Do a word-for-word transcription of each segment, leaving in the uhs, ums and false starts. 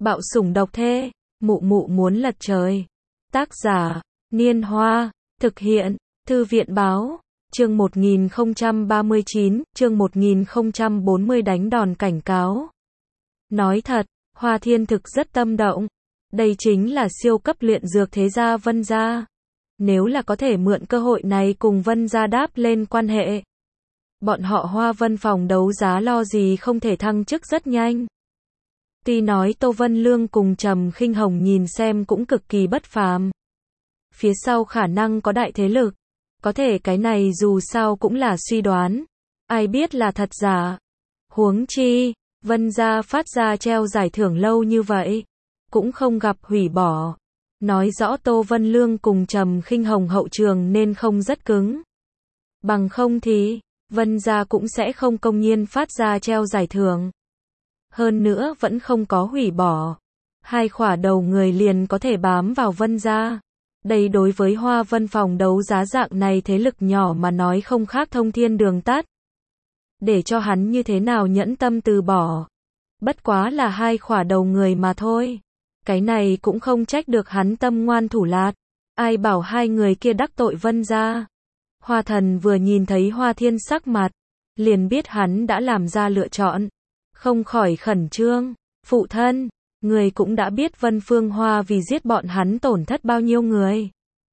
Bạo sủng độc thê, mụ mụ muốn lật trời. Tác giả, Niên Hoa, thực hiện, Thư viện Báo, chương một nghìn không trăm ba mươi chín, chương một nghìn không trăm bốn mươi đánh đòn cảnh cáo. Nói thật, Hoa Thiên thực rất tâm động. Đây chính là siêu cấp luyện dược thế gia Vân gia. Nếu là có thể mượn cơ hội này cùng Vân gia đáp lên quan hệ, bọn họ Hoa Vân phòng đấu giá lo gì không thể thăng chức rất nhanh. Tuy nói Tô Vân Lương cùng Trầm Khinh Hồng nhìn xem cũng cực kỳ bất phàm. Phía sau khả năng có đại thế lực. Có thể cái này dù sao cũng là suy đoán. Ai biết là thật giả. Huống chi, Vân gia phát ra treo giải thưởng lâu như vậy. Cũng không gặp hủy bỏ. Nói rõ Tô Vân Lương cùng Trầm Khinh Hồng hậu trường nên không rất cứng. Bằng không thì, Vân gia cũng sẽ không công nhiên phát ra treo giải thưởng. Hơn nữa vẫn không có hủy bỏ. Hai khỏa đầu người liền có thể bám vào Vân gia. Đây đối với Hoa Vân phòng đấu giá dạng này thế lực nhỏ mà nói không khác thông thiên đường tắt. Để cho hắn như thế nào nhẫn tâm từ bỏ. Bất quá là hai khỏa đầu người mà thôi. Cái này cũng không trách được hắn tâm ngoan thủ lạt. Ai bảo hai người kia đắc tội Vân gia. Hoa Thần vừa nhìn thấy Hoa Thiên sắc mặt, liền biết hắn đã làm ra lựa chọn. Không khỏi khẩn trương. Phụ thân, người cũng đã biết Vân Phương Hoa vì giết bọn hắn tổn thất bao nhiêu người.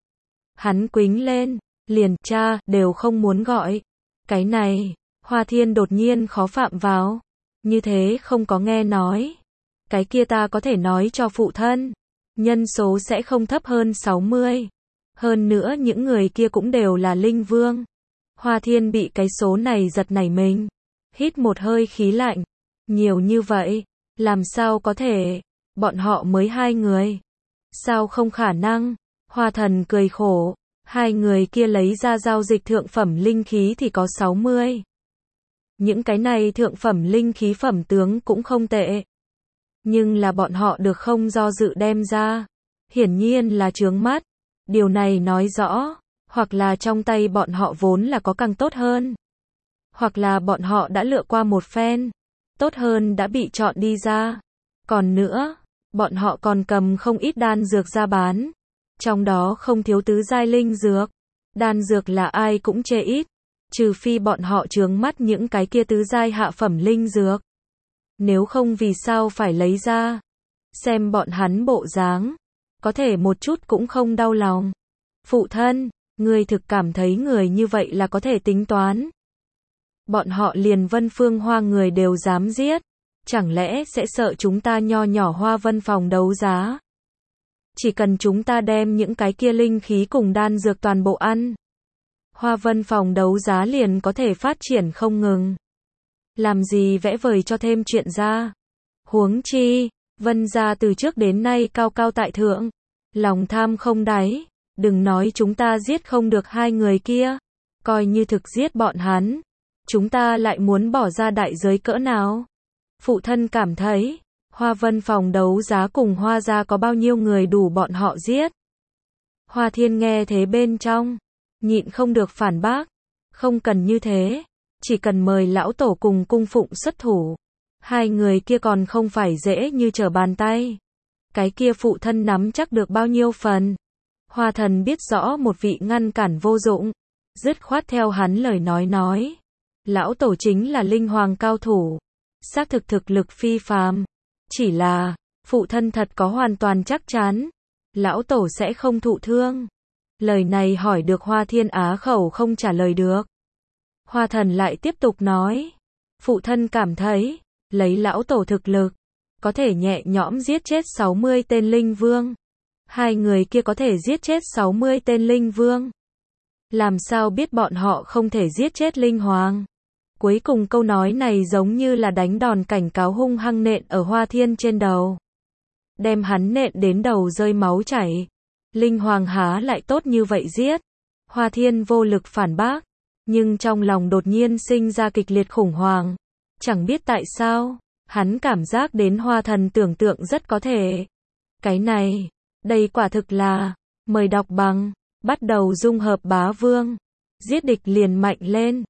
Hắn quính lên, liền cha đều không muốn gọi. Cái này, Hoa Thiên đột nhiên khó phạm vào. Như thế không có nghe nói. Cái kia ta có thể nói cho phụ thân. Nhân số sẽ không thấp hơn sáu mươi. Hơn nữa những người kia cũng đều là linh vương. Hoa Thiên bị cái số này giật nảy mình. Hít một hơi khí lạnh. Nhiều như vậy, làm sao có thể, bọn họ mới hai người. Sao không khả năng, Hoa Thần cười khổ, hai người kia lấy ra giao dịch thượng phẩm linh khí thì có sáu mươi. Những cái này thượng phẩm linh khí phẩm tướng cũng không tệ. Nhưng là bọn họ được không do dự đem ra. Hiển nhiên là chướng mắt. Điều này nói rõ, hoặc là trong tay bọn họ vốn là có càng tốt hơn. Hoặc là bọn họ đã lựa qua một phen. Tốt hơn đã bị chọn đi ra. Còn nữa, bọn họ còn cầm không ít đan dược ra bán. Trong đó không thiếu tứ giai linh dược. Đan dược là ai cũng chê ít. Trừ phi bọn họ chướng mắt những cái kia tứ giai hạ phẩm linh dược. Nếu không vì sao phải lấy ra. Xem bọn hắn bộ dáng. Có thể một chút cũng không đau lòng. Phụ thân, người thực cảm thấy người như vậy là có thể tính toán. Bọn họ liền Vân Phương Hoa người đều dám giết. Chẳng lẽ sẽ sợ chúng ta nho nhỏ Hoa Vân phòng đấu giá? Chỉ cần chúng ta đem những cái kia linh khí cùng đan dược toàn bộ ăn. Hoa Vân phòng đấu giá liền có thể phát triển không ngừng. Làm gì vẽ vời cho thêm chuyện ra. Huống chi, Vân gia từ trước đến nay cao cao tại thượng. Lòng tham không đáy. Đừng nói chúng ta giết không được hai người kia. Coi như thực giết bọn hắn. Chúng ta lại muốn bỏ ra đại giới cỡ nào? Phụ thân cảm thấy, Hoa Vân phòng đấu giá cùng Hoa gia có bao nhiêu người đủ bọn họ giết? Hoa Thiên nghe thế bên trong, nhịn không được phản bác. Không cần như thế, chỉ cần mời lão tổ cùng cung phụng xuất thủ. Hai người kia còn không phải dễ như trở bàn tay. Cái kia phụ thân nắm chắc được bao nhiêu phần? Hoa Thần biết rõ một vị ngăn cản vô dụng. Dứt khoát theo hắn lời nói nói. Lão tổ chính là linh hoàng cao thủ. Xác thực thực lực phi phàm. Chỉ là, phụ thân thật có hoàn toàn chắc chắn. Lão tổ sẽ không thụ thương. Lời này hỏi được Hoa Thiên á khẩu không trả lời được. Hoa Thần lại tiếp tục nói. Phụ thân cảm thấy, lấy lão tổ thực lực, có thể nhẹ nhõm giết chết sáu mươi tên linh vương. Hai người kia có thể giết chết sáu mươi tên linh vương. Làm sao biết bọn họ không thể giết chết linh hoàng? Cuối cùng câu nói này giống như là đánh đòn cảnh cáo hung hăng nện ở Hoa Thiên trên đầu. Đem hắn nện đến đầu rơi máu chảy. Linh hoàng há lại tốt như vậy giết. Hoa Thiên vô lực phản bác. Nhưng trong lòng đột nhiên sinh ra kịch liệt khủng hoảng. Chẳng biết tại sao, hắn cảm giác đến Hoa Thần tưởng tượng rất có thể. Cái này, đây quả thực là, mời đọc bằng, bắt đầu dung hợp bá vương. Giết địch liền mạnh lên.